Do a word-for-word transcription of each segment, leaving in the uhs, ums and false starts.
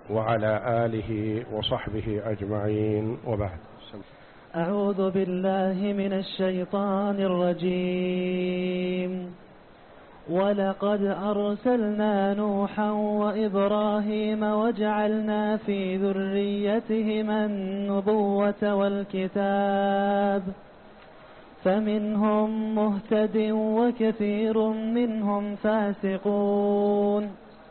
وعلى آله وصحبه أجمعين، وبعد. أعوذ بالله من الشيطان الرجيم. ولقد أرسلنا نوحا وإبراهيم وجعلنا في ذريتهما النبوة والكتاب فمنهم مهتد وكثير منهم فاسقون.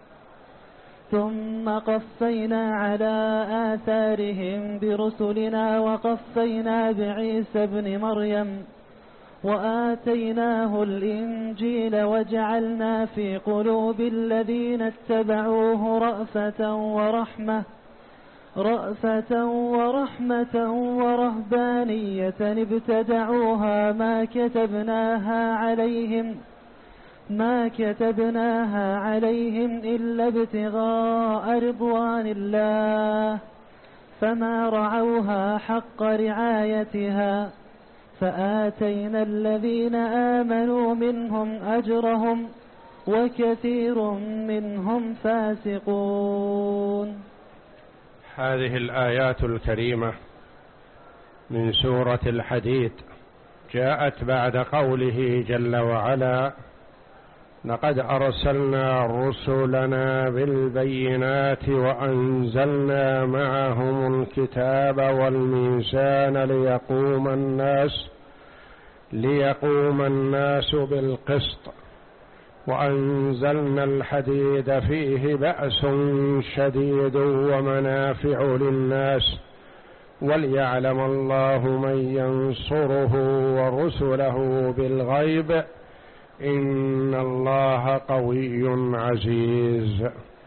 ثم قفينا على آثارهم برسلنا وقفينا بعيسى ابن مريم وآتيناه الإنجيل وجعلنا في قلوب الذين اتبعوه رأفة ورحمة رأفة ورحمة ورهبانية ابتدعوها ما كتبناها عليهم ما كتبناها عليهم إلا ابتغاء رضوان الله فما رعوها حق رعايتها فآتينا الذين آمنوا منهم أجرهم وكثير منهم فاسقون. هذه الآيات الكريمة من سورة الحديد جاءت بعد قوله جل وعلا: لقد أرسلنا رسلنا بالبينات وأنزلنا معهم الكتاب والميزان ليقوم الناس ليقوم الناس بالقسط وأنزلنا الحديد فيه بأس شديد ومنافع للناس وليعلم الله من ينصره ورسله بالغيب إن الله قوي عزيز.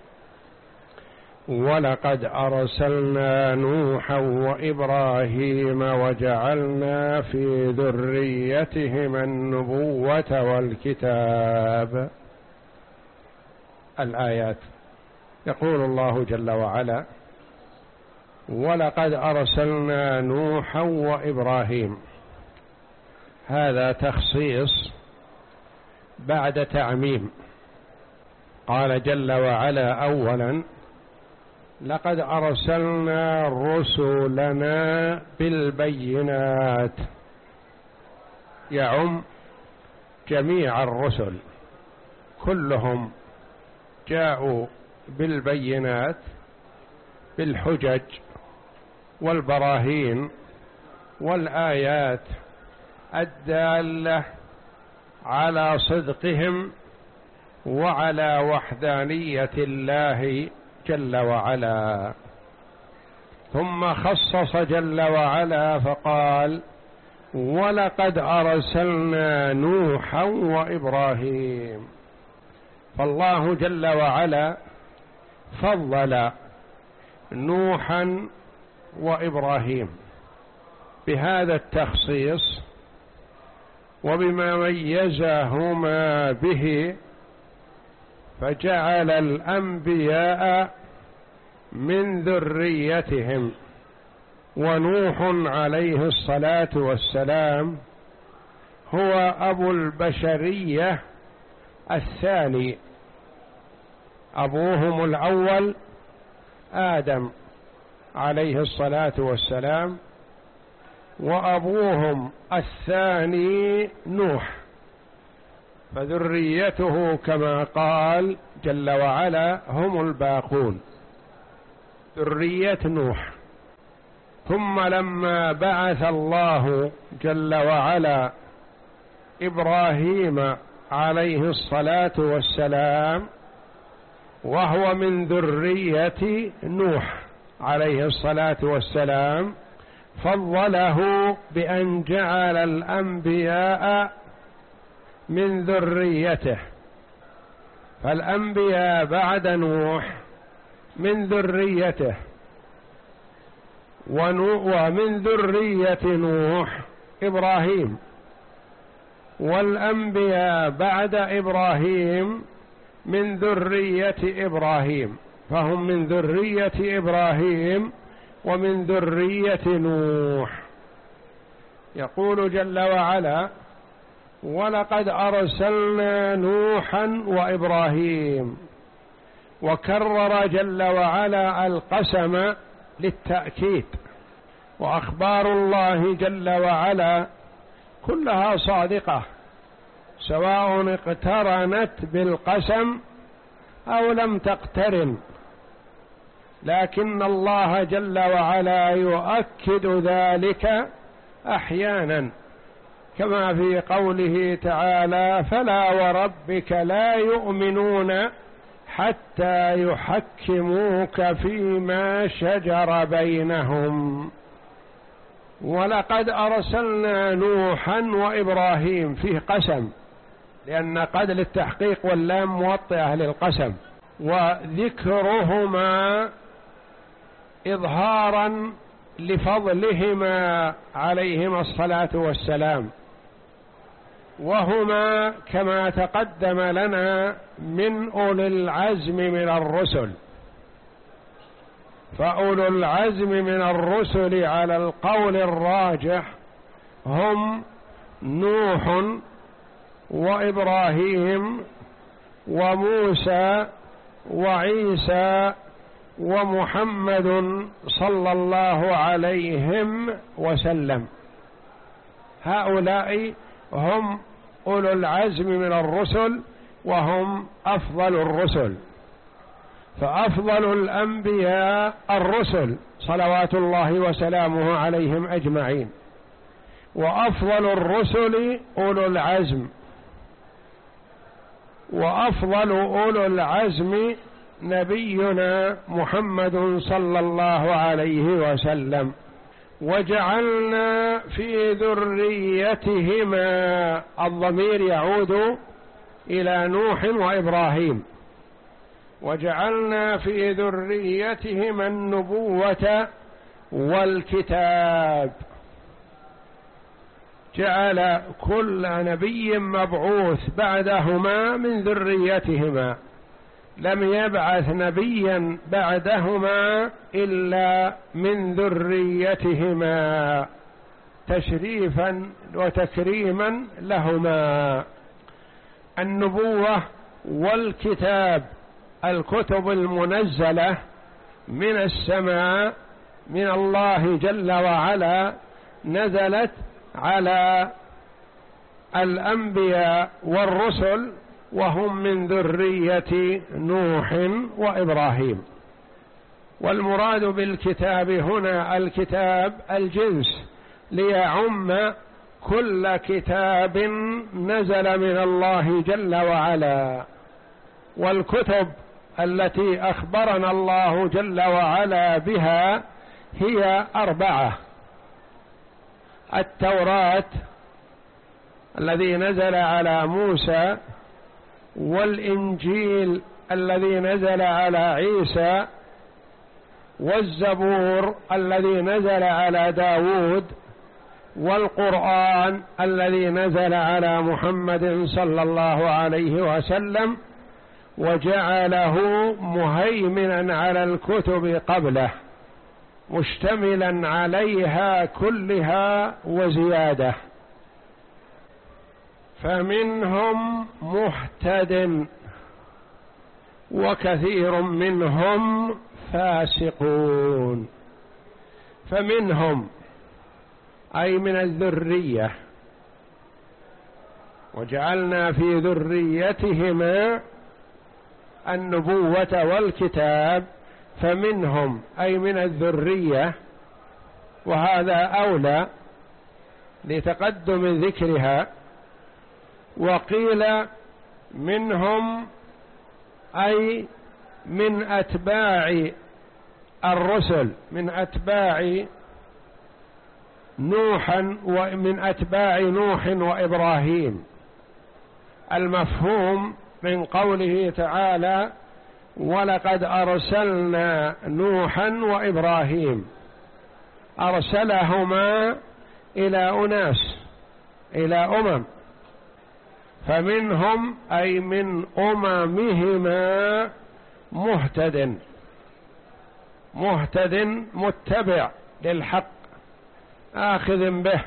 ولقد أرسلنا نوحا وإبراهيم وجعلنا في ذريتهما النبوة والكتاب. الآيات. يقول الله جل وعلا: ولقد أرسلنا نوحا وإبراهيم. هذا تخصيص بعد تعميم. قال جل وعلا أولا: لقد أرسلنا رسلنا بالبينات، يعم جميع الرسل كلهم جاءوا بالبينات بالحجج والبراهين والآيات الدالة على صدقهم وعلى وحدانية الله جل وعلا. ثم خصص جل وعلا فقال: ولقد أرسلنا نوحا وإبراهيم. فالله جل وعلا فضل نوحا وإبراهيم بهذا التخصيص وبما ميزهما به، فجعل الأنبياء من ذريتهم. ونوح عليه الصلاة والسلام هو أبو البشرية الثاني، أبوهم الأول آدم عليه الصلاة والسلام، وأبوهم الثاني نوح، فذريته كما قال جل وعلا هم الباقون، ذرية نوح. ثم لما بعث الله جل وعلا إبراهيم عليه الصلاة والسلام وهو من ذرية نوح عليه الصلاة والسلام، فضله بأن جعل الأنبياء من ذريته. فالأنبياء بعد نوح من ذريته، ومن ذرية نوح إبراهيم، والأنبياء بعد إبراهيم من ذرية إبراهيم، فهم من ذرية إبراهيم ومن ذرية نوح. يقول جل وعلا: ولقد أرسلنا نوحا وإبراهيم. وكرر جل وعلا القسم للتأكيد. وأخبار الله جل وعلا كلها صادقة، سواء اقترنت بالقسم أو لم تقترن، لكن الله جل وعلا يؤكد ذلك أحيانا، كما في قوله تعالى: فلا وربك لا يؤمنون حتى يحكموك فيما شجر بينهم. ولقد أرسلنا نوحا وإبراهيم، فيه قسم، لأن قد للتحقيق واللام موطئة للقسم، وذكرهما إظهارا لفضلهما عليهما الصلاة والسلام، وهما كما تقدم لنا من أولي العزم من الرسل. فأولو العزم من الرسل على القول الراجح هم نوح وإبراهيم وموسى وعيسى ومحمد صلى الله عليهم وسلم. هؤلاء هم أولو العزم من الرسل، وهم أفضل الرسل. فأفضل الأنبياء الرسل صلوات الله وسلامه عليهم أجمعين، وأفضل الرسل أولو العزم، وأفضل أولو العزم نبينا محمد صلى الله عليه وسلم. وجعلنا في ذريتهما، الضمير يعود إلى نوح وإبراهيم، وجعلنا في ذريتهما النبوة والكتاب. جعل كل نبي مبعوث بعدهما من ذريتهما، لم يبعث نبيا بعدهما إلا من ذريتهما تشريفا وتكريما لهما. النبوة والكتاب، الكتب المنزلة من السماء من الله جل وعلا، نزلت على الأنبياء والرسل، وهم من ذرية نوح وإبراهيم. والمراد بالكتاب هنا الكتاب الجنس، ليعم كل كتاب نزل من الله جل وعلا. والكتب التي أخبرنا الله جل وعلا بها هي أربعة: التوراة الذي نزل على موسى، والإنجيل الذي نزل على عيسى، والزبور الذي نزل على داود، والقرآن الذي نزل على محمد صلى الله عليه وسلم، وجعله مهيمنا على الكتب قبله، مشتملا عليها كلها وزيادة. فمنهم مهتد وكثير منهم فاسقون. فمنهم أي من الذرية، وجعلنا في ذريتهما النبوة والكتاب، فمنهم أي من الذرية، وهذا أولى لتقدم ذكرها. وقيل منهم أي من أتباع الرسل، من أتباع نوحا ومن أتباع نوح وإبراهيم. المفهوم من قوله تعالى: ولقد أرسلنا نوحا وإبراهيم، أرسلهما إلى أناس، إلى أمم. فمنهم أي من أممهما مهتد، مهتد متبع للحق آخذ به،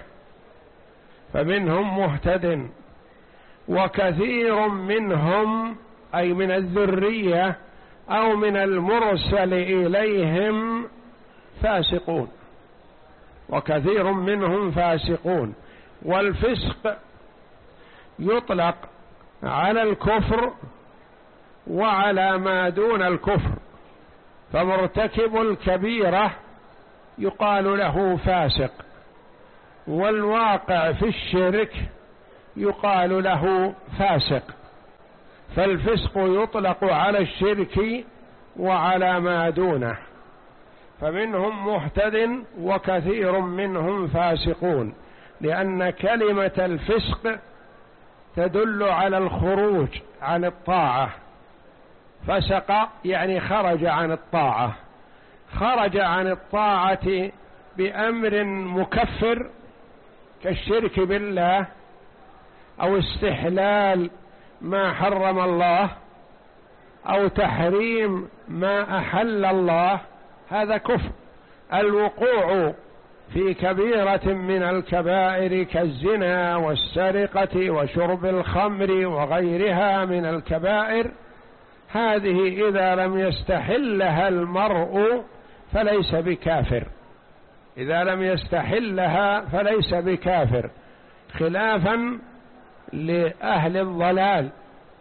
فمنهم مهتد. وكثير منهم أي من الذرية أو من المرسل إليهم فاسقون، وكثير منهم فاسقون. والفسق يطلق على الكفر وعلى ما دون الكفر، فمرتكب الكبيرة يقال له فاسق، والواقع في الشرك يقال له فاسق. فالفسق يطلق على الشرك وعلى ما دونه، فمنهم مهتد وكثير منهم فاسقون، لأن كلمة الفسق تدل على الخروج عن الطاعة. فسق يعني خرج عن الطاعة، خرج عن الطاعة بأمر مكفر كالشرك بالله أو استحلال ما حرم الله أو تحريم ما أحل الله، هذا كفر. الوقوع في كبيرة من الكبائر كالزنا والسرقة وشرب الخمر وغيرها من الكبائر، هذه إذا لم يستحلها المرء فليس بكافر، إذا لم يستحلها فليس بكافر، خلافا لأهل الضلال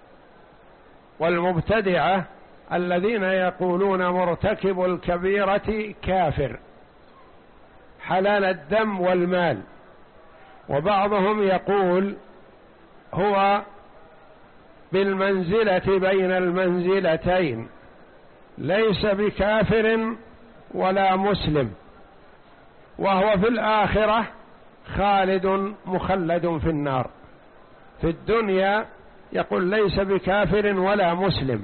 والمبتدعة الذين يقولون مرتكب الكبيرة كافر حلال الدم والمال. وبعضهم يقول هو بالمنزلة بين المنزلتين، ليس بكافر ولا مسلم، وهو في الآخرة خالد مخلد في النار. في الدنيا يقول ليس بكافر ولا مسلم،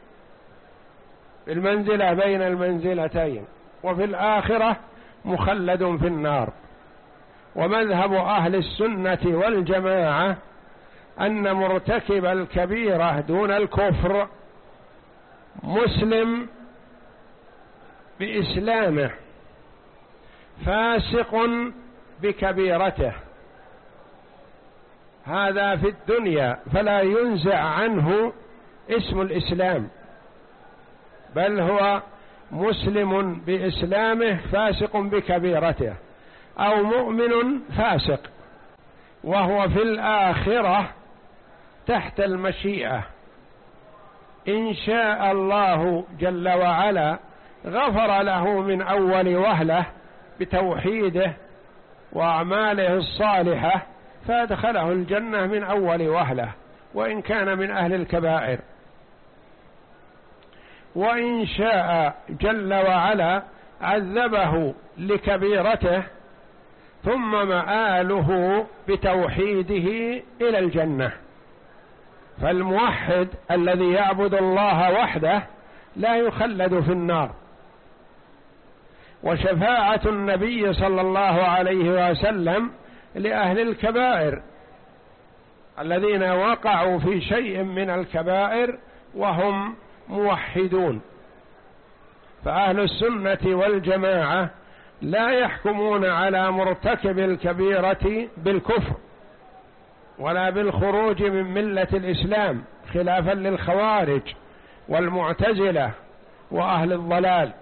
المنزلة بين المنزلتين، وفي الآخرة مخلد في النار. ومذهب أهل السنة والجماعة أن مرتكب الكبيرة دون الكفر مسلم بإسلامه فاسق بكبيرته، هذا في الدنيا، فلا ينزع عنه اسم الإسلام، بل هو مسلم بإسلامه فاسق بكبيرته، أو مؤمن فاسق، وهو في الآخرة تحت المشيئة. إن شاء الله جل وعلا غفر له من أول وهلة بتوحيده وأعماله الصالحة فأدخله الجنة من أول وهلة، وإن كان من أهل الكبائر. وإن شاء جل وعلا عذبه لكبيرته ثم مآله بتوحيده إلى الجنة. فالموحد الذي يعبد الله وحده لا يخلد في النار. وشفاعة النبي صلى الله عليه وسلم لأهل الكبائر الذين وقعوا في شيء من الكبائر وهم موحدون. فأهل السنة والجماعة لا يحكمون على مرتكب الكبيرة بالكفر ولا بالخروج من ملة الإسلام، خلافا للخوارج والمعتزلة وأهل الضلال.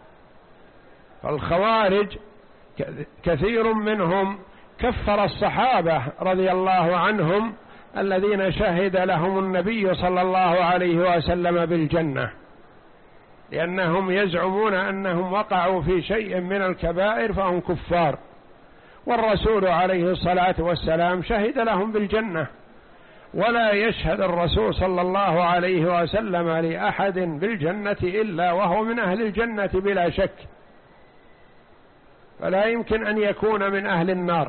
فالخوارج كثير منهم كفر الصحابة رضي الله عنهم الذين شهد لهم النبي صلى الله عليه وسلم بالجنة، لأنهم يزعمون أنهم وقعوا في شيء من الكبائر فهم كفار، والرسول عليه الصلاة والسلام شهد لهم بالجنة. ولا يشهد الرسول صلى الله عليه وسلم لأحد بالجنة إلا وهو من أهل الجنة بلا شك، فلا يمكن أن يكون من أهل النار.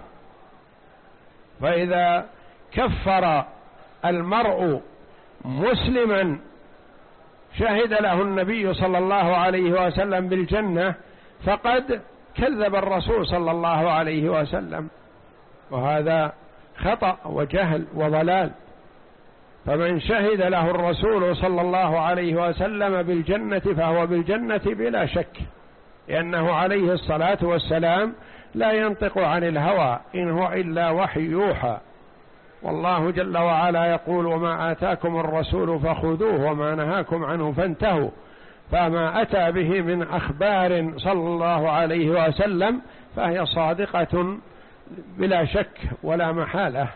فإذا كفر المرء مسلما شهد له النبي صلى الله عليه وسلم بالجنة فقد كذب الرسول صلى الله عليه وسلم، وهذا خطأ وجهل وضلال. فمن شهد له الرسول صلى الله عليه وسلم بالجنة فهو بالجنة بلا شك، لأنه عليه الصلاة والسلام لا ينطق عن الهوى إن هو إلا وحي يوحى. والله جل وعلا يقول: وما آتاكم الرسول فخذوه وما نهاكم عنه فانتهوا فما أتى به من أخبار صلى الله عليه وسلم فهي صادقة بلا شك ولا محالة.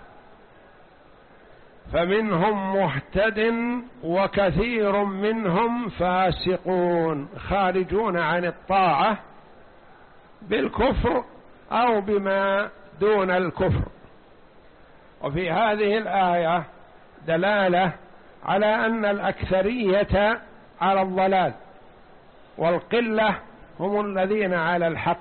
فمنهم مهتد وكثير منهم فاسقون، خارجون عن الطاعة بالكفر أو بما دون الكفر. وفي هذه الآية دلالة على أن الأكثرية على الضلال والقلة هم الذين على الحق،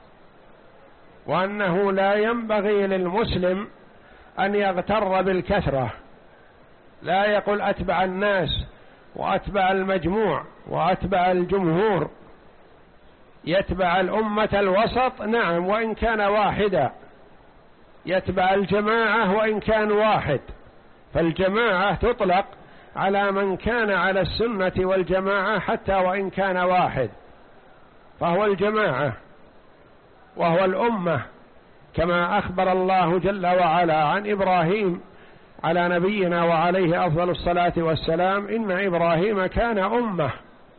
وأنه لا ينبغي للمسلم أن يغتر بالكثرة، لا يقول أتبع الناس وأتبع المجموع وأتبع الجمهور، يتبع الأمة الوسط نعم وإن كان واحدا، يتبع الجماعة وإن كان واحد، فالجماعة تطلق على من كان على السنة والجماعة حتى وإن كان واحد، فهو الجماعة وهو الأمة، كما أخبر الله جل وعلا عن إبراهيم على نبينا وعليه أفضل الصلاة والسلام: إن إبراهيم كان أمة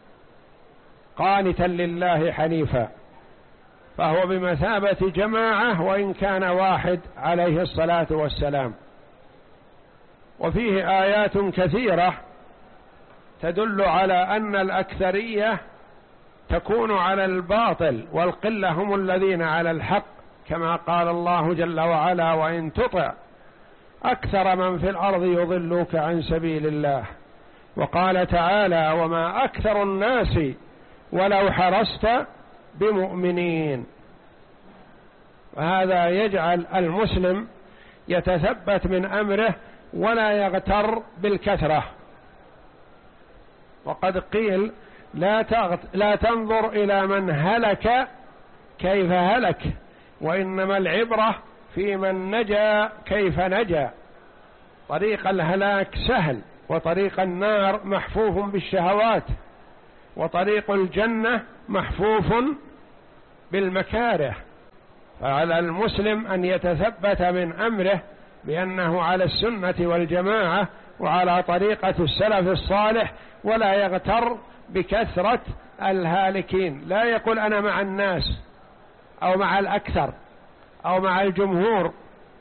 قانتا لله حنيفا، فهو بمثابة جماعة وإن كان واحد عليه الصلاة والسلام. وفيه آيات كثيرة تدل على أن الأكثرية تكون على الباطل والقلة هم الذين على الحق، كما قال الله جل وعلا: وإن تطع أكثر من في الأرض يضلوك عن سبيل الله. وقال تعالى: وما أكثر الناس ولو حرصت بمؤمنين. وهذا يجعل المسلم يتثبت من أمره ولا يغتر بالكثرة. وقد قيل: لا, تغت... لا تنظر إلى من هلك كيف هلك، وإنما العبرة في من نجا كيف نجا. طريق الهلاك سهل، وطريق النار محفوف بالشهوات، وطريق الجنة محفوف بالمكاره. فعلى المسلم أن يتثبت من أمره بأنه على السنة والجماعة وعلى طريقة السلف الصالح، ولا يغتر بكثرة الهالكين، لا يقول أنا مع الناس أو مع الأكثر أو مع الجمهور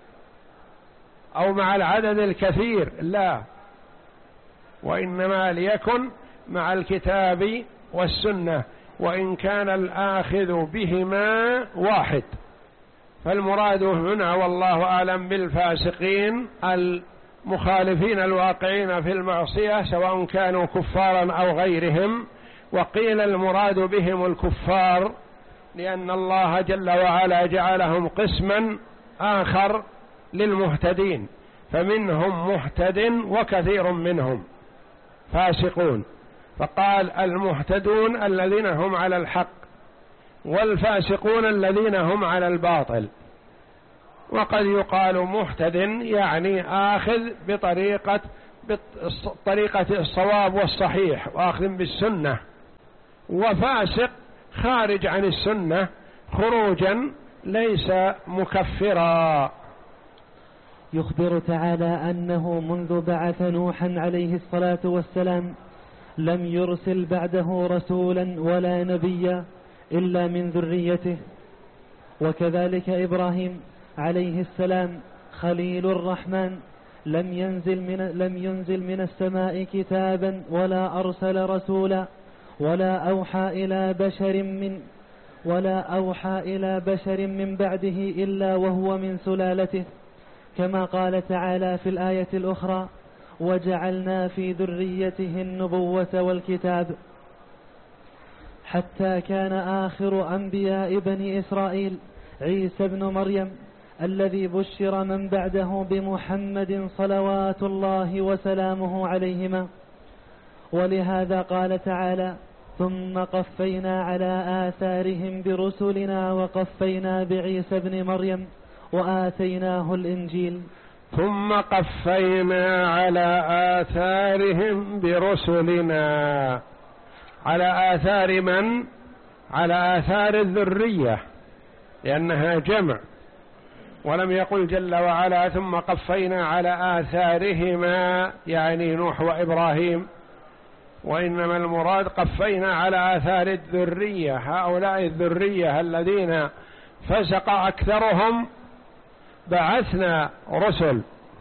أو مع العدد الكثير، لا، وإنما ليكن مع الكتاب والسنة، وإن كان الآخذ بهما واحد. فالمراد هنا والله أعلم بالفاسقين المخالفين الواقعين في المعصية سواء كانوا كفارا أو غيرهم، وقيل المراد بهم الكفار لأن الله جل وعلا جعلهم قسما آخر للمهتدين، فمنهم مهتد وكثير منهم فاسقون. فقال: المهتدون الذين هم على الحق، والفاسقون الذين هم على الباطل. وقد يقال مهتد يعني آخذ بطريقة بطريقة الصواب والصحيح وآخذ بالسنة، وفاسق خارج عن السنة خروجا ليس مكفرا. يخبر تعالى أنه منذ بعث نوحا عليه الصلاة والسلام لم يرسل بعده رسولا ولا نبيا إلا من ذريته. وكذلك إبراهيم عليه السلام خليل الرحمن لم ينزل من, لم ينزل من السماء كتابا ولا أرسل رسولا ولا أوحى إلى بشر من ولا أوحى إلى بشر من بعده إلا وهو من سلالته، كما قال تعالى في الآية الأخرى: وجعلنا في ذريته النبوة والكتاب. حتى كان آخر أنبياء بني إسرائيل عيسى بن مريم الذي بشر من بعده بمحمد صلوات الله وسلامه عليهما. ولهذا قال تعالى: ثم قفينا على آثارهم برسلنا وقفينا بعيسى بن مريم وآتيناه الإنجيل. ثم قفينا على آثارهم برسلنا، على آثار من؟ على آثار الذرية، لأنها جمع، ولم يقل جل وعلا ثم قفينا على آثارهما يعني نوح وإبراهيم وإنما المراد قفينا على آثار الذرية، هؤلاء الذرية الذين فسق أكثرهم بعثنا رسل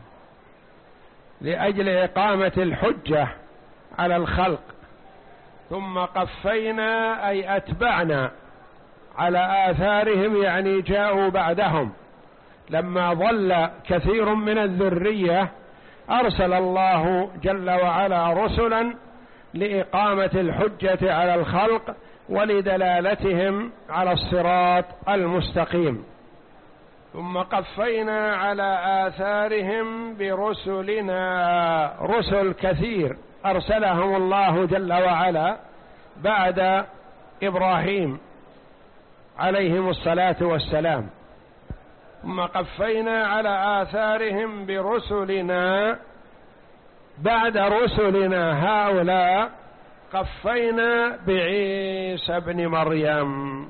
لأجل إقامة الحجة على الخلق، ثم قفينا أي أتبعنا على آثارهم، يعني جاءوا بعدهم. لما ضل كثير من الذرية أرسل الله جل وعلا رسلا لإقامة الحجة على الخلق ولدلالتهم على الصراط المستقيم. ثم قفينا على آثارهم برسلنا، رسل كثير أرسلهم الله جل وعلا بعد إبراهيم عليهم الصلاة والسلام. ثم قفينا على آثارهم برسلنا، بعد رسلنا هؤلاء قفينا بعيسى ابن مريم،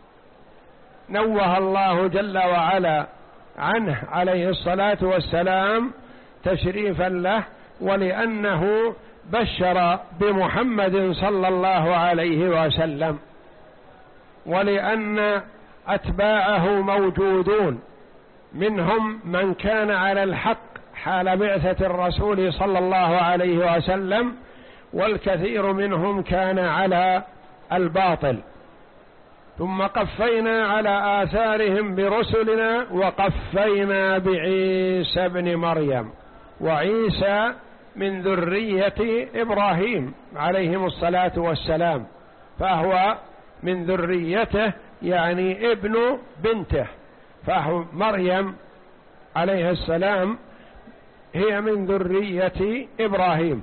نوه الله جل وعلا عنه عليه الصلاة والسلام تشريفا له، ولأنه بشر بمحمد صلى الله عليه وسلم، ولأن أتباعه موجودون، منهم من كان على الحق حال بعثة الرسول صلى الله عليه وسلم، والكثير منهم كان على الباطل. ثم قفينا على آثارهم برسلنا وقفينا بعيسى ابن مريم، وعيسى من ذرية إبراهيم عليهم الصلاة والسلام، فهو من ذريته يعني ابن بنته، فهو مريم عليه السلام هي من ذرية إبراهيم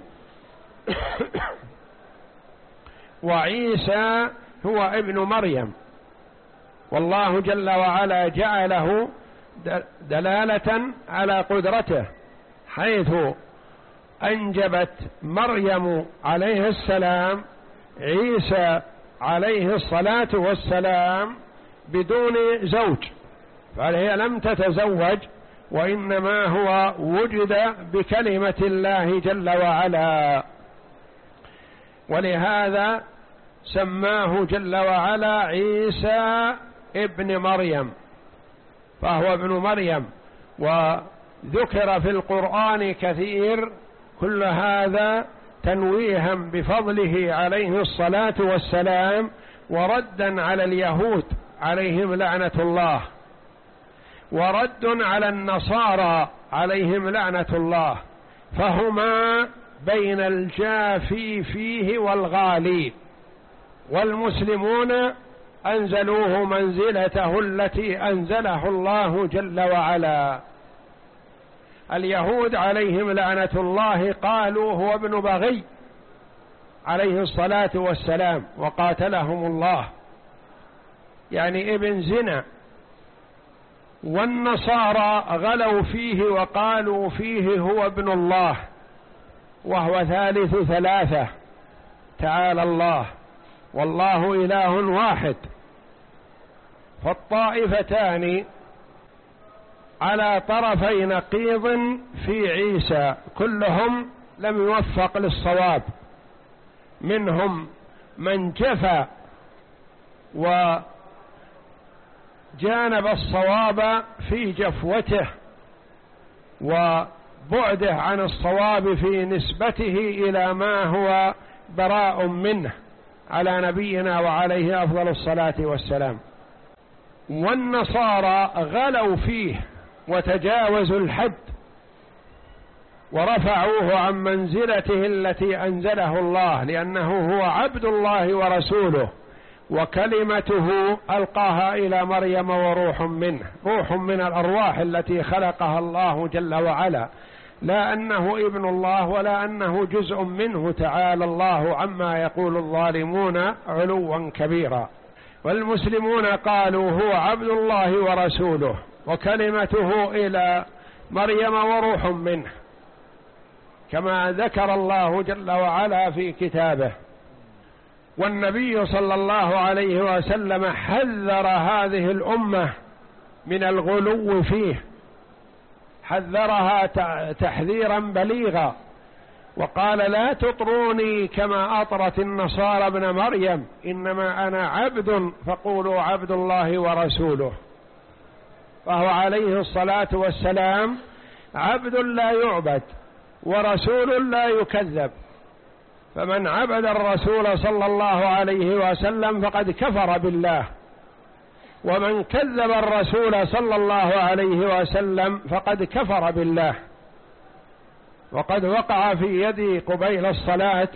وعيسى هو ابن مريم. والله جل وعلا جعله دلالة على قدرته، حيث أنجبت مريم عليه السلام عيسى عليه الصلاة والسلام بدون زوج، فهي لم تتزوج، وإنما هو وجد بكلمة الله جل وعلا، ولهذا سماه جل وعلا عيسى ابن مريم، فهو ابن مريم. وذكر في القرآن كثير، كل هذا تنويها بفضله عليه الصلاة والسلام، وردا على اليهود عليهم لعنة الله، ورد على النصارى عليهم لعنة الله، فهما بين الجافي فيه والغالي، والمسلمون أنزلوه منزلته التي أنزله الله جل وعلا. اليهود عليهم لعنة الله قالوا هو ابن بغي عليه الصلاة والسلام وقاتلهم الله، يعني ابن زنا. والنصارى غلوا فيه وقالوا فيه هو ابن الله وهو ثالث ثلاثة، تعالى الله، والله إله واحد. فالطائفتان على طرفي نقيض في عيسى، كلهم لم يوفق للصواب، منهم من جفى وجانب الصواب في جفوته وبعده عن الصواب في نسبته إلى ما هو براء منه على نبينا وعليه أفضل الصلاة والسلام. والنصارى غلوا فيه وتجاوزوا الحد ورفعوه عن منزلته التي أنزله الله، لأنه هو عبد الله ورسوله، وكلمته ألقاها إلى مريم وروح منه، روح من الأرواح التي خلقها الله جل وعلا، لا أنه ابن الله ولا أنه جزء منه، تعالى الله عما يقول الظالمون علوا كبيرا. والمسلمون قالوا هو عبد الله ورسوله وكلمته إلى مريم وروح منه، كما ذكر الله جل وعلا في كتابه. والنبي صلى الله عليه وسلم حذر هذه الأمة من الغلو فيه، حذرها تحذيرا بليغا، وقال لا تطروني كما أطرت النصارى ابن مريم، إنما أنا عبد فقولوا عبد الله ورسوله. فهو عليه الصلاة والسلام عبد لا يعبد ورسول لا يكذب، فمن عبد الرسول صلى الله عليه وسلم فقد كفر بالله، ومن كذب الرسول صلى الله عليه وسلم فقد كفر بالله. وقد وقع في يدي قبيل الصلاة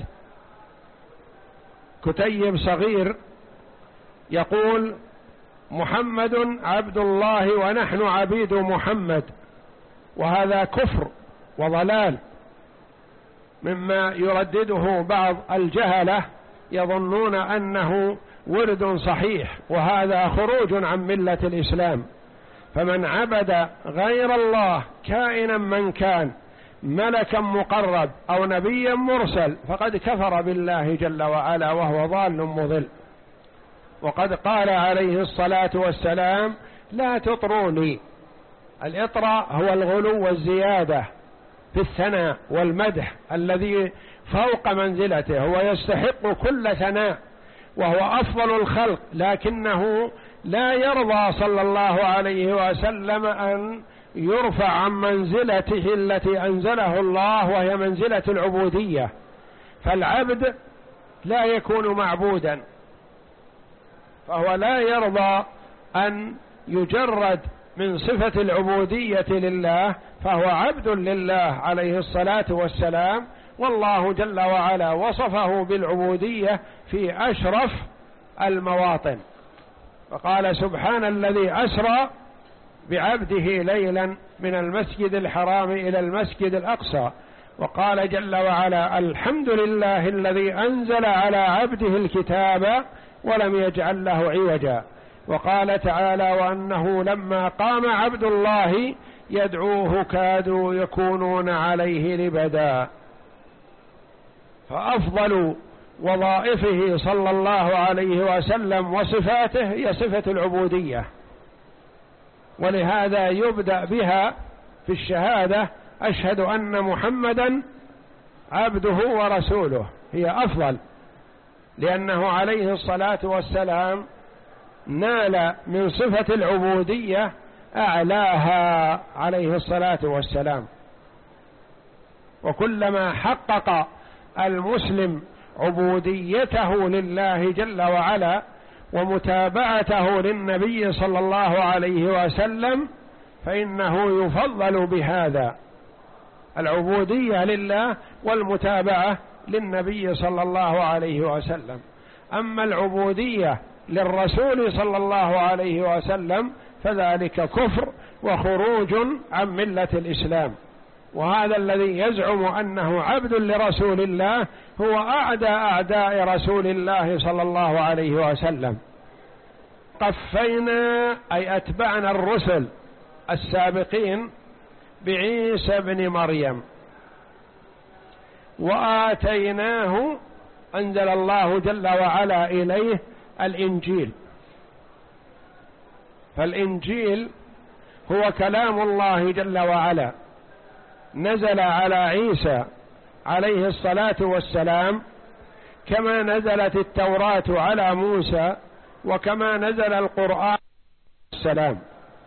كتيب صغير يقول محمد عبد الله ونحن عبيد محمد، وهذا كفر وضلال مما يردده بعض الجهلة يظنون أنه ورد صحيح، وهذا خروج عن ملة الإسلام. فمن عبد غير الله كائنا من كان، ملكا مقرب أو نبيا مرسل، فقد كفر بالله جل وعلا وهو ضال مضل. وقد قال عليه الصلاة والسلام لا تطروني. الإطراء هو الغلو والزيادة في الثناء والمدح الذي فوق منزلته، هو يستحق كل ثناء وهو أفضل الخلق، لكنه لا يرضى صلى الله عليه وسلم أن يرفع عن منزلته التي أنزله الله، وهي منزلة العبودية. فالعبد لا يكون معبودا، فهو لا يرضى أن يجرد من صفة العبودية لله، فهو عبد لله عليه الصلاة والسلام. والله جل وعلا وصفه بالعبودية في أشرف المواطن، فقال سبحان الذي أسرى بعبده ليلا من المسجد الحرام إلى المسجد الأقصى. وقال جل وعلا الحمد لله الذي أنزل على عبده الكتاب ولم يجعل له عوجا. وقال تعالى وأنه لما قام عبد الله يدعوه كادوا يكونون عليه لبدا. فأفضل وظائفه صلى الله عليه وسلم وصفاته هي صفة العبودية، ولهذا يبدأ بها في الشهادة أشهد أن محمدا عبده ورسوله، هي أفضل، لأنه عليه الصلاة والسلام نال من صفة العبودية أعلاها عليه الصلاة والسلام. وكلما حقق المسلم عبوديته لله جل وعلا ومتابعته للنبي صلى الله عليه وسلم فإنه يفضل بهذا، العبودية لله والمتابعة للنبي صلى الله عليه وسلم. أما العبودية للرسول صلى الله عليه وسلم فذلك كفر وخروج عن ملة الإسلام. وهذا الذي يزعم أنه عبد لرسول الله هو أعدى أعداء رسول الله صلى الله عليه وسلم. قفينا أي أتبعنا الرسل السابقين بعيسى بن مريم وآتيناه، أنزل الله جل وعلا إليه الإنجيل. فالإنجيل هو كلام الله جل وعلا، نزل على عيسى عليه الصلاة والسلام كما نزلت التوراة على موسى وكما نزل القرآن السلام.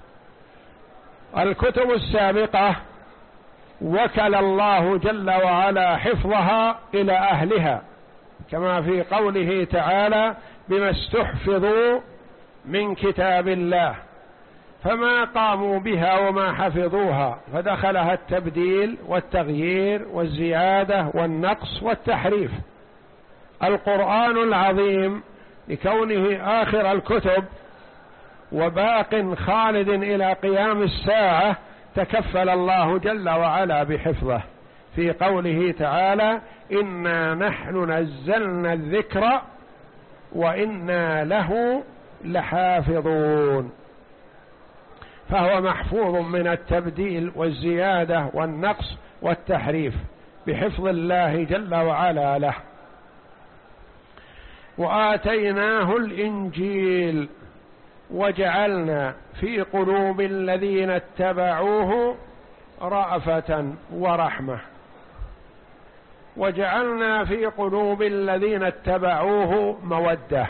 الكتب السابقة وكل الله جل وعلا حفظها إلى أهلها، كما في قوله تعالى بما استحفظوا من كتاب الله، فما قاموا بها وما حفظوها، فدخلها التبديل والتغيير والزيادة والنقص والتحريف. القرآن العظيم لكونه آخر الكتب وباق خالد إلى قيام الساعة تكفل الله جل وعلا بحفظه في قوله تعالى إنا نحن نزلنا الذكر وإنا له لحافظون. فهو محفوظ من التبديل والزيادة والنقص والتحريف بحفظ الله جل وعلا له. وآتيناه الإنجيل وجعلنا في قلوب الذين اتبعوه رأفة ورحمة. وجعلنا في قلوب الذين اتبعوه مودة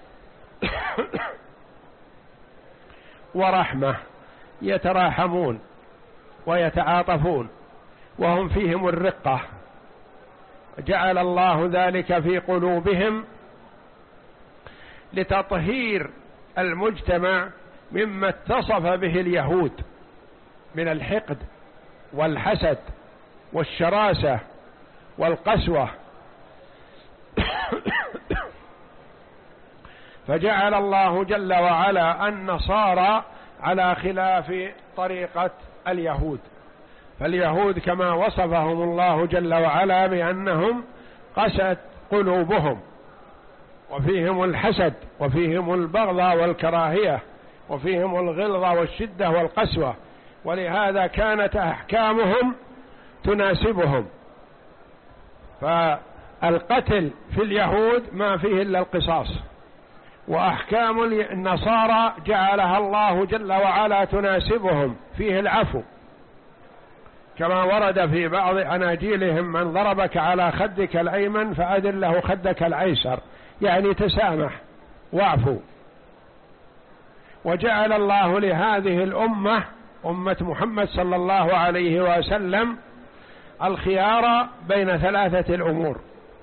ورحمة، يتراحمون ويتعاطفون وهم فيهم الرقة. جعل الله ذلك في قلوبهم لتطهير المجتمع مما اتصف به اليهود من الحقد والحسد والشراسة والقسوة. فجعل الله جل وعلا النصارى على خلاف طريقة اليهود، فاليهود كما وصفهم الله جل وعلا بأنهم قست قلوبهم وفيهم الحسد وفيهم البغضة والكراهية وفيهم الغلظة والشدة والقسوة، ولهذا كانت أحكامهم تناسبهم. فالقتل في اليهود ما فيه إلا القصاص، وأحكام النصارى جعلها الله جل وعلا تناسبهم، فيه العفو، كما ورد في بعض أناجيلهم: من ضربك على خدك الأيمن فأدر له خدك الأيسر، يعني تسامح واعفو. وجعل الله لهذه الأمة، أمة محمد صلى الله عليه وسلم، الخيار بين ثلاثة الأمور: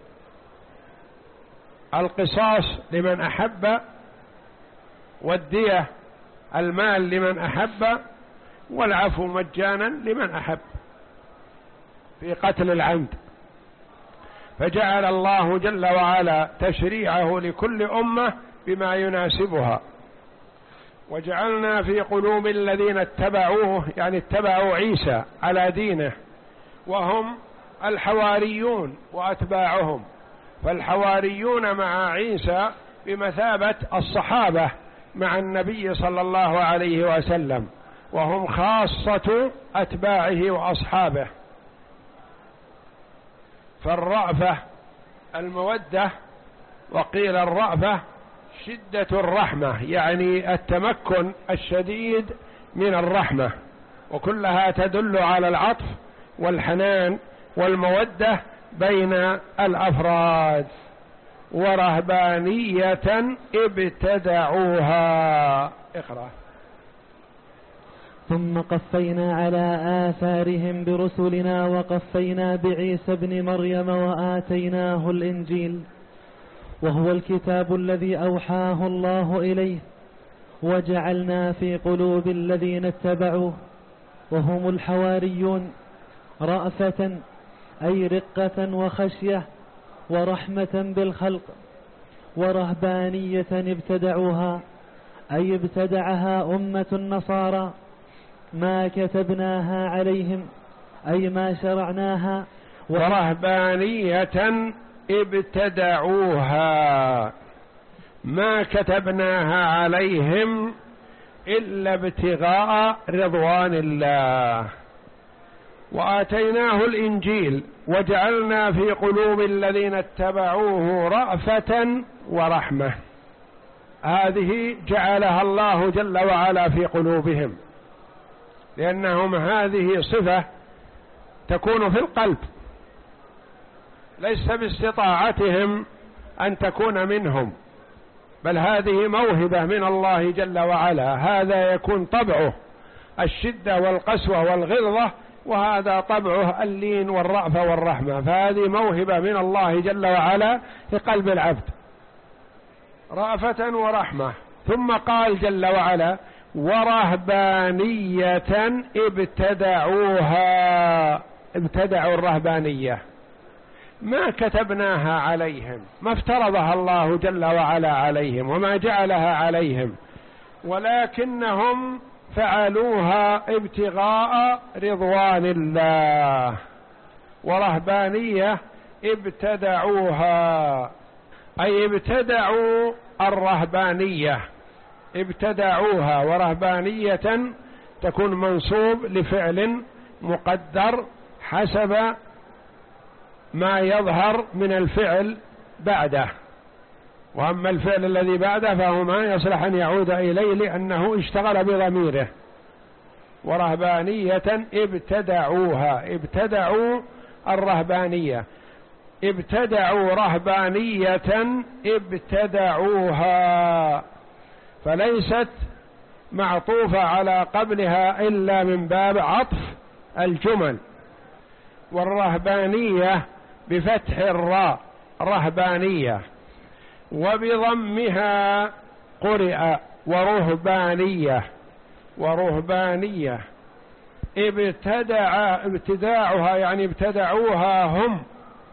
القصاص لمن أحب، والدية المال لمن أحب، والعفو مجانا لمن أحب في قتل العمد. فجعل الله جل وعلا تشريعه لكل أمة بما يناسبها. وجعلنا في قلوب الذين اتبعوه، يعني اتبعوا عيسى على دينه، وهم الحواريون وأتباعهم. فالحواريون مع عيسى بمثابة الصحابة مع النبي صلى الله عليه وسلم، وهم خاصة أتباعه وأصحابه. فالرأفة المودة، وقيل الرأفة شدة الرحمة، يعني التمكن الشديد من الرحمة، وكلها تدل على العطف والحنان والمودة بين الأفراد. ورهبانية ابتدعوها. اقرأ. ثم قفينا على آثارهم برسلنا وقفينا بعيسى ابن مريم وآتيناه الإنجيل وهو الكتاب الذي أوحاه الله إليه، وجعلنا في قلوب الذين اتبعوه وهم الحواريون رأفة، أي رقة وخشية ورحمة بالخلق، ورهبانية ابتدعوها، أي ابتدعها أمة النصارى، ما كتبناها عليهم، أي ما شرعناها. ورهبانية ابتدعوها ما كتبناها عليهم إلا ابتغاء رضوان الله. وآتيناه الإنجيل وجعلنا في قلوب الذين اتبعوه رأفة ورحمة. هذه جعلها الله جل وعلا في قلوبهم، لأنهم هذه صفة تكون في القلب، ليس باستطاعتهم أن تكون منهم، بل هذه موهبة من الله جل وعلا. هذا يكون طبعه الشدة والقسوة والغلظة، وهذا طبعه اللين والرأفة والرحمة. فهذه موهبة من الله جل وعلا في قلب العبد، رأفة ورحمة. ثم قال جل وعلا: ورهبانية ابتدعوها. ابتدعوا الرهبانية، ما كتبناها عليهم، ما افترضها الله جل وعلا عليهم وما جعلها عليهم، ولكنهم فعلوها ابتغاء رضوان الله. ورهبانية ابتدعوها، أي ابتدعوا الرهبانية، ابتدعوها. ورهبانية تكون منصوب لفعل مقدر حسب ما يظهر من الفعل بعده، وأما الفعل الذي بعده فهو ما يصلح أن يعود إليه لأنه اشتغل بضميره. ورهبانية ابتدعوها، ابتدعوا الرهبانية. ابتدعوا رهبانية ابتدعوها، فليست معطوفة على قبلها إلا من باب عطف الجمل. والرهبانية بفتح الراء رهبانية، وبضمها قرئ ورهبانية. ورهبانية ابتدع ابتداعها يعني ابتدعوها هم،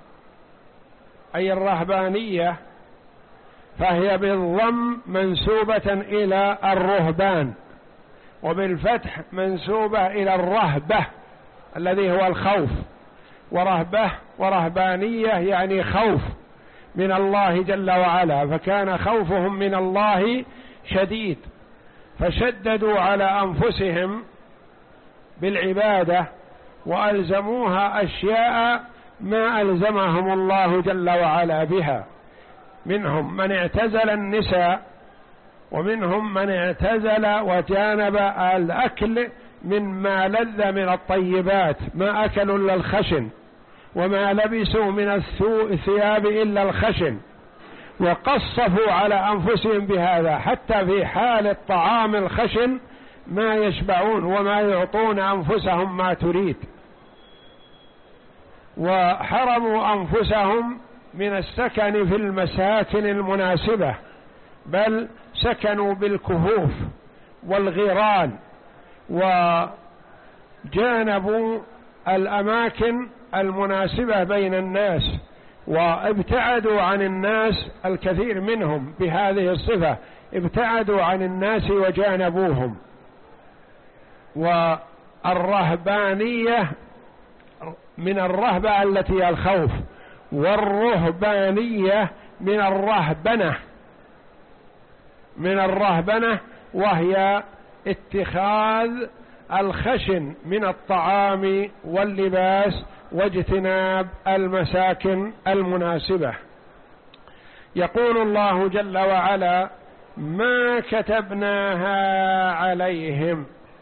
أي الرهبانية، فهي بالضم منسوبة إلى الرهبان، وبالفتح منسوبة إلى الرهبة الذي هو الخوف. ورهبة ورهبانية يعني خوف من الله جل وعلا، فكان خوفهم من الله شديد، فشددوا على أنفسهم بالعبادة وألزموها أشياء ما ألزمهم الله جل وعلا بها. منهم من اعتزل النساء، ومنهم من اعتزل وجانب الأكل مما لذ من الطيبات، ما أكلوا إلا الخشن، وما لبسوا من الثياب إلا الخشن، وقصفوا على أنفسهم بهذا، حتى في حال الطعام الخشن ما يشبعون وما يعطون أنفسهم ما تريد. وحرموا أنفسهم من السكن في المساكن المناسبة، بل سكنوا بالكهوف والغيران، وجانبوا الأماكن المناسبة بين الناس، وابتعدوا عن الناس الكثير منهم بهذه الصفة، ابتعدوا عن الناس وجانبوهم. والرهبانية من الرهبة التي هي الخوف، والرهبانية من الرهبنة من الرهبنة وهي اتخاذ الخشن من الطعام واللباس واجتناب المساكن المناسبة. يقول الله جل وعلا: ما كتبناها عليهم،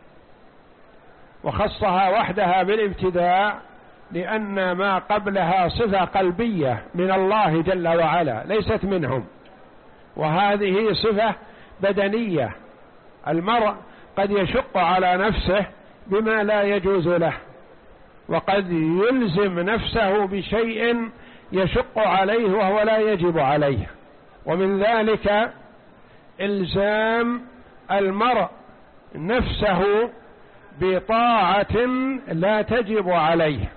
وخصها وحدها بالابتداء لأن ما قبلها صفة قلبية من الله جل وعلا ليست منهم، وهذه صفة بدنية. المرء قد يشق على نفسه بما لا يجوز له، وقد يلزم نفسه بشيء يشق عليه وهو لا يجب عليه، ومن ذلك إلزام المرء نفسه بطاعة لا تجب عليه،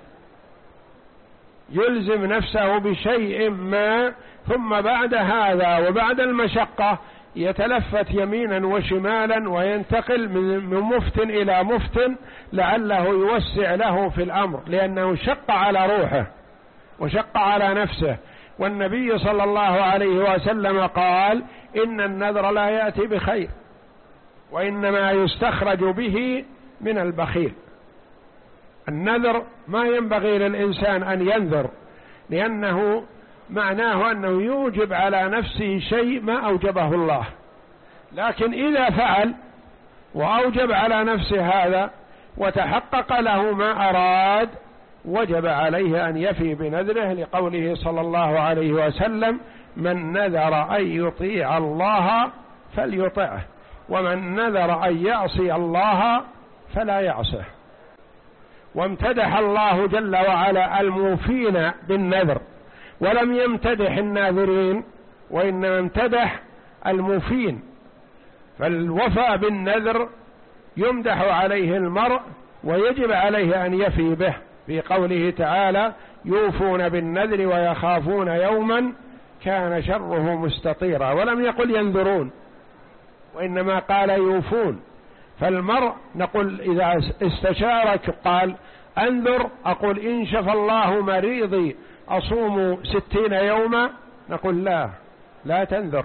يلزم نفسه بشيء ما، ثم بعد هذا وبعد المشقة يتلفت يمينا وشمالا وينتقل من مفت إلى مفت لعله يوسع له في الأمر، لأنه شق على روحه وشق على نفسه. والنبي صلى الله عليه وسلم قال: إن النذر لا يأتي بخير، وإنما يستخرج به من البخيل. النذر ما ينبغي للإنسان أن ينذر، لأنه معناه أنه يوجب على نفسه شيء ما أوجبه الله، لكن إذا فعل وأوجب على نفسه هذا وتحقق له ما أراد وجب عليه أن يفي بنذره، لقوله صلى الله عليه وسلم: من نذر أن يطيع الله فليطعه، ومن نذر أن يعصي الله فلا يعصه. وامتدح الله جل وعلا الموفين بالنذر، ولم يمتدح الناذرين، وإنما امتدح الموفين. فالوفاء بالنذر يمدح عليه المرء ويجب عليه أن يفي به، في قوله تعالى: يوفون بالنذر ويخافون يوما كان شره مستطيرا، ولم يقل ينذرون، وإنما قال يوفون. فالمرء نقول إذا استشارك قال أنذر، أقول إن شفى الله مريضي أصوم ستين يوما، نقول لا لا تنذر.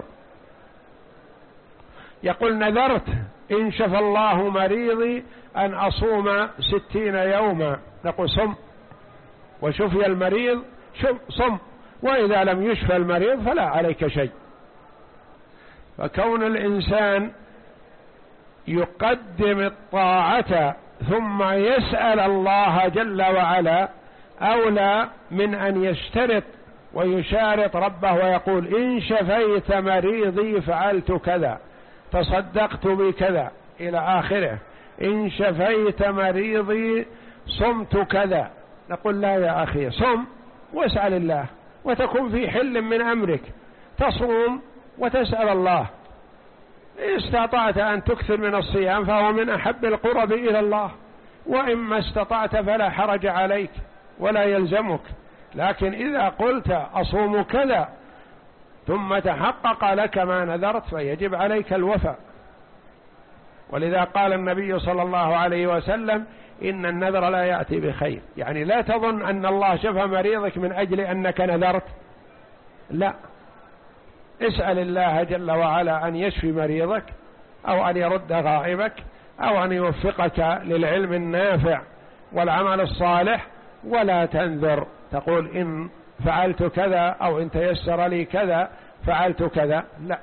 يقول نذرت إن شفى الله مريضي أن أصوم ستين يوما، نقول صم، وشفي المريض صم، وإذا لم يشفى المريض فلا عليك شيء. فكون الإنسان يقدم الطاعة ثم يسأل الله جل وعلا أولى من أن يشترط ويشارط ربه ويقول إن شفيت مريضي فعلت كذا، تصدقت بكذا إلى آخره، إن شفيت مريضي صمت كذا. نقول لا يا أخي، صم واسأل الله وتكون في حل من أمرك، تصوم وتسأل الله. إن استطعت أن تكثر من الصيام فهو من أحب القرب إلى الله، وإما استطعت فلا حرج عليك ولا يلزمك. لكن إذا قلت أصوم كذا ثم تحقق لك ما نذرت فيجب عليك الوفاء. ولذا قال النبي صلى الله عليه وسلم إن النذر لا يأتي بخير، يعني لا تظن أن الله شفى مريضك من أجل أنك نذرت، لا، اسأل الله جل وعلا أن يشفي مريضك أو أن يرد غائبك أو أن يوفقك للعلم النافع والعمل الصالح، ولا تنذر تقول إن فعلت كذا أو إن تيسر لي كذا فعلت كذا، لا.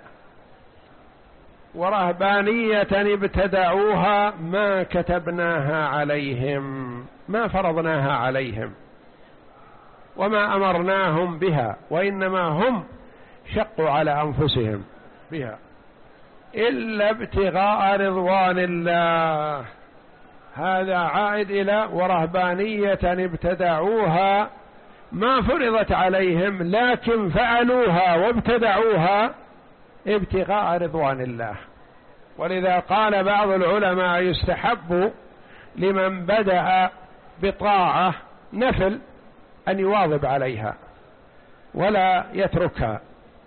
ورهبانية ابتدعوها ما كتبناها عليهم، ما فرضناها عليهم وما أمرناهم بها، وإنما هم شقوا على أنفسهم بها، إلا ابتغاء رضوان الله. هذا عائد إلى ورهبانية ابتدعوها ما فرضت عليهم لكن فعلوها وابتدعوها ابتغاء رضوان الله. ولذا قال بعض العلماء يستحب لمن بدأ بطاعة نفل أن يواظب عليها ولا يتركها،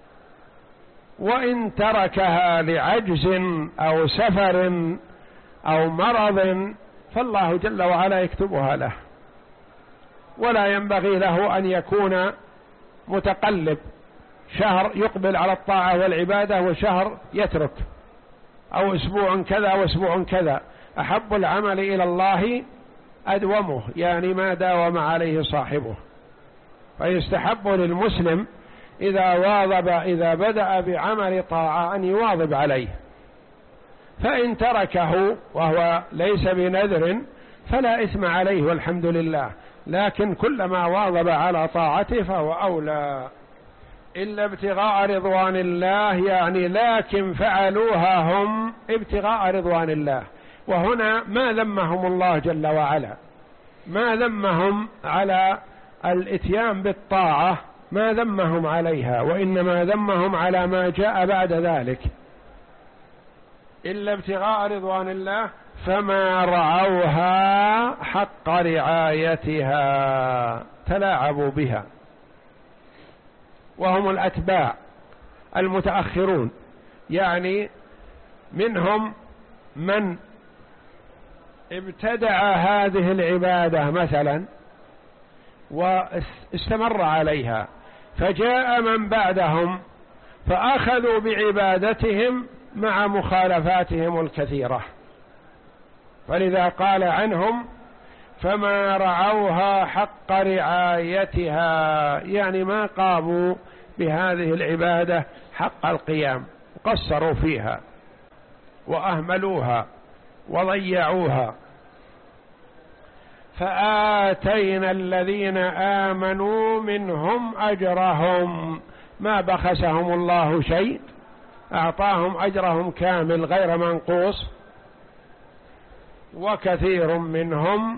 وإن تركها لعجز أو سفر أو مرض فالله جل وعلا يكتبها له، ولا ينبغي له أن يكون متقلب، شهر يقبل على الطاعة والعبادة وشهر يترك، أو أسبوع كذا وأسبوع كذا. أحب العمل إلى الله أدومه، يعني ما داوم عليه صاحبه. فيستحب للمسلم إذا واظب إذا بدأ بعمل طاعة أن يواظب عليه، فإن تركه وهو ليس بنذر فلا إثم عليه والحمد لله، لكن كلما واظب على طاعته فهو أولى. إلا ابتغاء رضوان الله، يعني لكن فعلوها هم ابتغاء رضوان الله. وهنا ما ذمهم الله جل وعلا، ما ذمهم على الاتيان بالطاعة، ما ذمهم عليها، وإنما ذمهم على ما جاء بعد ذلك. إلا ابتغاء رضوان الله فما رعوها حق رعايتها، تلاعبوا بها، وهم الأتباع المتأخرون، يعني منهم من ابتدع هذه العبادة مثلا واستمر عليها، فجاء من بعدهم فأخذوا بعبادتهم مع مخالفاتهم الكثيرة، فلذا قال عنهم فما رعوها حق رعايتها، يعني ما قاموا بهذه العبادة حق القيام، قصروا فيها وأهملوها وضيعوها. فآتينا الذين آمنوا منهم أجرهم، ما بخسهم الله شيء، أعطاهم أجرهم كامل غير منقوص. وكثير منهم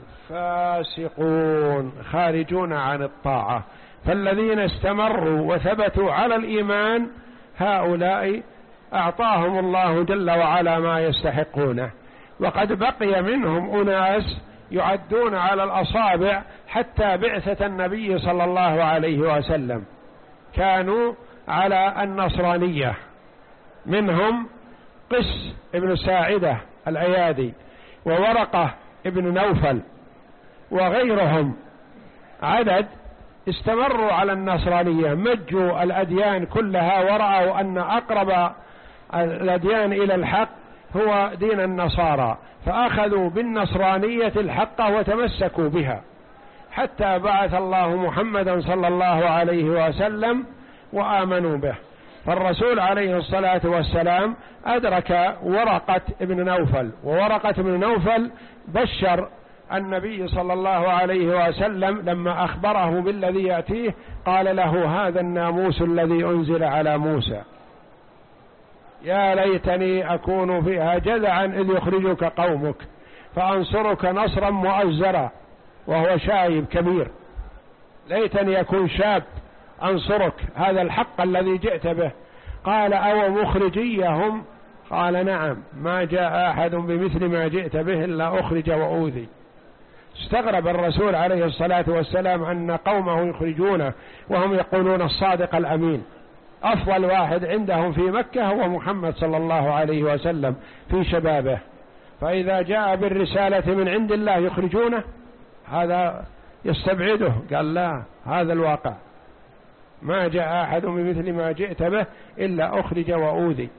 فاسقون، خارجون عن الطاعة. فالذين استمروا وثبتوا على الإيمان هؤلاء أعطاهم الله جل وعلا ما يستحقونه. وقد بقي منهم أناس يعدون على الأصابع حتى بعثة النبي صلى الله عليه وسلم كانوا على النصرانية، منهم قس ابن ساعدة الأيادي وورقة ابن نوفل وغيرهم، عدد استمروا على النصرانية، مجوا الأديان كلها ورأوا أن أقرب الأديان إلى الحق هو دين النصارى، فأخذوا بالنصرانية الحق وتمسكوا بها حتى بعث الله محمدا صلى الله عليه وسلم وآمنوا به. فالرسول عليه الصلاة والسلام أدرك ورقة ابن نوفل، وورقة ابن نوفل بشر النبي صلى الله عليه وسلم لما أخبره بالذي يأتيه قال له: هذا الناموس الذي أنزل على موسى، يا ليتني أكون فيها جذعا إذ يخرجك قومك فأنصرك نصرا مؤزرا، وهو شايب كبير، ليتني أكون شاب أنصرك، هذا الحق الذي جئت به. قال: أو مخرجيهم؟ قال: نعم، ما جاء أحد بمثل ما جئت به إلا أخرج وأوذي. استغرب الرسول عليه الصلاة والسلام أن قومه يخرجونه وهم يقولون الصادق الأمين، أفضل واحد عندهم في مكة هو محمد صلى الله عليه وسلم في شبابه، فإذا جاء بالرسالة من عند الله يخرجونه، هذا يستبعده. قال: لا، هذا الواقع، ما جاء أحد بمثل ما جئت به إلا أخرج وأوذي،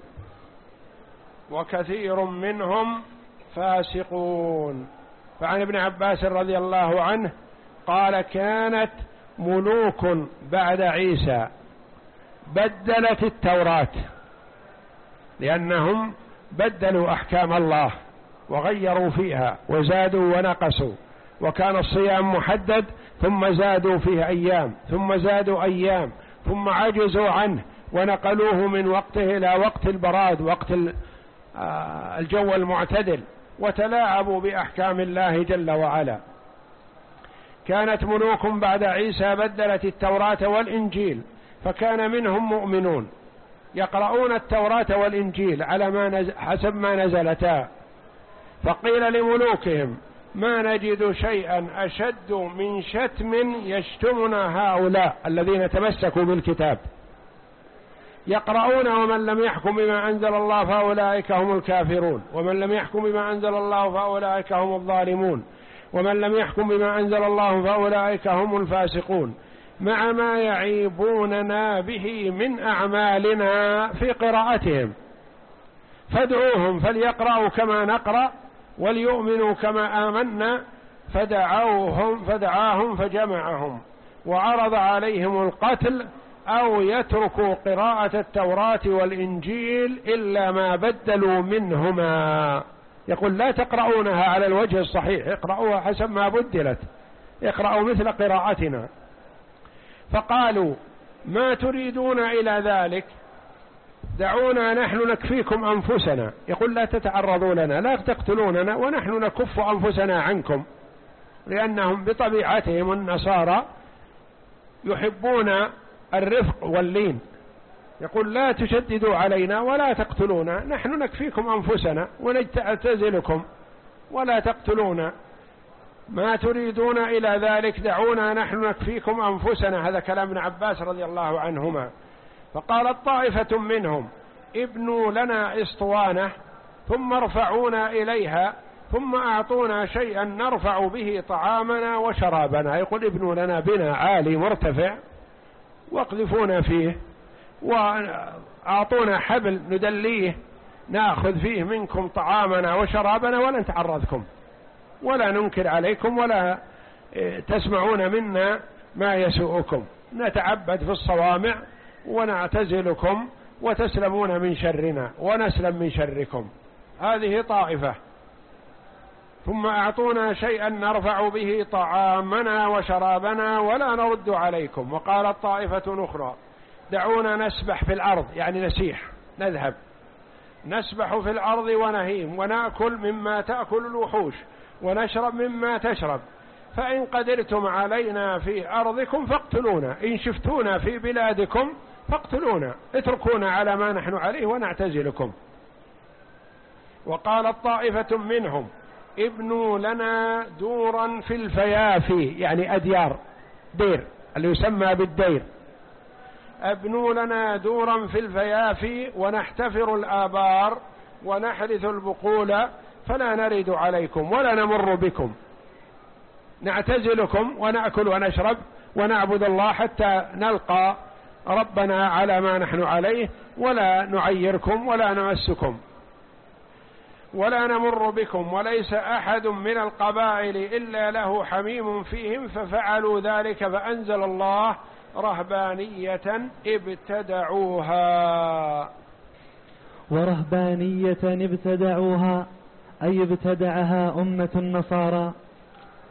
وكثير منهم فاسقون. فعن ابن عباس رضي الله عنه قال: كانت ملوك بعد عيسى بدلت التوراة، لأنهم بدلوا أحكام الله وغيروا فيها وزادوا ونقصوا، وكان الصيام محدد ثم زادوا فيه أيام ثم زادوا أيام ثم عجزوا عنه ونقلوه من وقته إلى وقت البراد، وقت الجو المعتدل، وتلاعبوا بأحكام الله جل وعلا. كانت ملوك بعد عيسى بدلت التوراة والإنجيل، فكان منهم مؤمنون يقرؤون التوراة والإنجيل على ما نزل حسب ما نزلتا، فقيل لملوكهم: ما نجد شيئا أشد من شتم يشتمنا هؤلاء الذين تمسكوا بالكتاب، يقرؤون: ومن لم يحكم بما أنزل الله فأولئك هم الكافرون، ومن لم يحكم بما أنزل الله فأولئك هم الظالمون، ومن لم يحكم بما أنزل الله فأولئك هم الفاسقون، مع ما يعيبوننا به من أعمالنا في قراءتهم، فادعوهم فليقرأوا كما نقرأ وليؤمنوا كما آمنا. فدعوهم فدعاهم فجمعهم وعرض عليهم القتل أو يتركوا قراءة التوراة والإنجيل إلا ما بدلوا منهما. يقول: لا تقرؤونها على الوجه الصحيح، اقرؤوها حسب ما بدلت، اقرأوا مثل قراءتنا. فقالوا: ما تريدون إلى ذلك؟ دعونا نحن نكفيكم أنفسنا. يقول: لا تتعرضوا لنا، لا تقتلوننا ونحن نكف أنفسنا عنكم، لأنهم بطبيعتهم النصارى يحبون الرفق واللين. يقول: لا تشددوا علينا ولا تقتلونا، نحن نكفيكم أنفسنا ونعتزلكم ولا تقتلونا. ما تريدون إلى ذلك؟ دعونا نحن نكفيكم أنفسنا. هذا كلام ابن عباس رضي الله عنهما. فقالت طائفة منهم: ابنوا لنا اسطوانة ثم ارفعونا إليها ثم أعطونا شيئا نرفع به طعامنا وشرابنا. يقول: ابنوا لنا بنا عالي مرتفع واقذفونا فيه، وأعطونا حبل ندليه نأخذ فيه منكم طعامنا وشرابنا ولا نتعرضكم ولا ننكر عليكم ولا تسمعون منا ما يسوءكم، نتعبد في الصوامع ونعتزلكم وتسلمون من شرنا ونسلم من شركم. هذه طائفة. ثم أعطونا شيئا نرفع به طعامنا وشرابنا ولا نرد عليكم. وقالت طائفة أخرى: دعونا نسبح في الأرض، يعني نسيح، نذهب نسبح في الأرض ونهيم ونأكل مما تأكل الوحوش ونشرب مما تشرب، فإن قدرتم علينا في أرضكم فاقتلونا، إن شفتونا في بلادكم فاقتلونا، اتركونا على ما نحن عليه ونعتزلكم. وقالت طائفة منهم: ابنوا لنا دورا في الفيافي، يعني أديار، دير اللي يسمى بالدير، ابنوا لنا دورا في الفيافي ونحتفر الآبار ونحرث البقول فلا نرد عليكم ولا نمر بكم، نعتزلكم ونأكل ونشرب ونعبد الله حتى نلقى ربنا على ما نحن عليه، ولا نعيركم ولا نمسكم ولا نمر بكم، وليس أحد من القبائل إلا له حميم فيهم. ففعلوا ذلك فأنزل الله: رهبانية ابتدعوها. ورهبانية ابتدعوها أي ابتدعها أمة النصارى،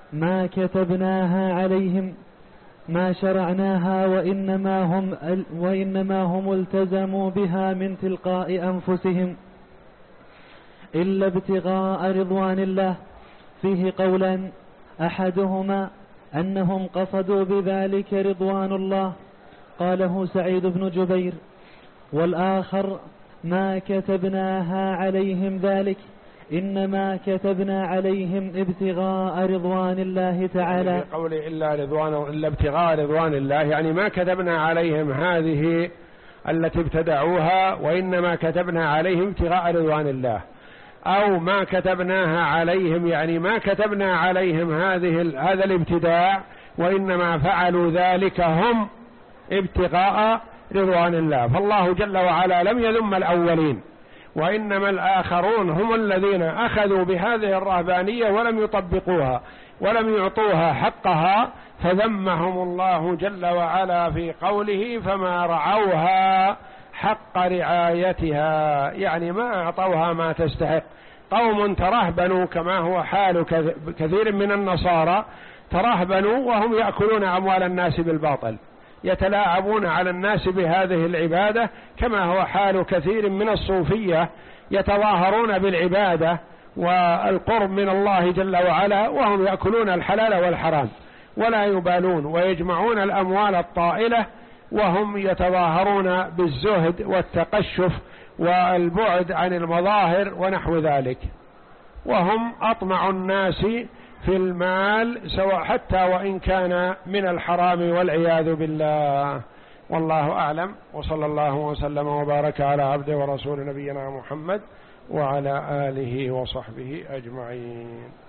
ما كتبناها عليهم ما شرعناها وإنما هم, وإنما هم التزموا بها من تلقاء أنفسهم إلا ابتغاء رضوان الله. فيه قولان، أحدهما أنهم قصدوا بذلك رضوان الله، قاله سعيد بن جبير، والآخر ما كتبناها عليهم ذلك، إنما كتبنا عليهم ابتغاء رضوان الله تعالى. يعني قول إلا رضوان إلا ابتغاء رضوان الله، يعني ما كتبنا عليهم هذه التي ابتدعوها، وإنما كتبنا عليهم ابتغاء رضوان الله، أو ما كتبناها عليهم يعني ما كتبنا عليهم هذه هذا الابتداع، وإنما فعلوا ذلك هم ابتغاء رضوان الله. فالله جل وعلا لم يذم الأولين، وإنما الآخرون هم الذين أخذوا بهذه الرهبانية ولم يطبقوها ولم يعطوها حقها، فذمهم الله جل وعلا في قوله فما رعوها حق رعايتها، يعني ما أعطوها ما تستحق. قوم ترهبنوا كما هو حال كثير من النصارى، ترهبنوا وهم يأكلون أموال الناس بالباطل، يتلاعبون على الناس بهذه العبادة، كما هو حال كثير من الصوفية يتظاهرون بالعبادة والقرب من الله جل وعلا وهم يأكلون الحلال والحرام ولا يبالون، ويجمعون الأموال الطائلة وهم يتظاهرون بالزهد والتقشف والبعد عن المظاهر ونحو ذلك، وهم أطمع الناس في المال سواء حتى وإن كان من الحرام والعياذ بالله. والله أعلم، وصلى الله وسلم وبارك على عبده ورسول نبينا محمد وعلى آله وصحبه أجمعين.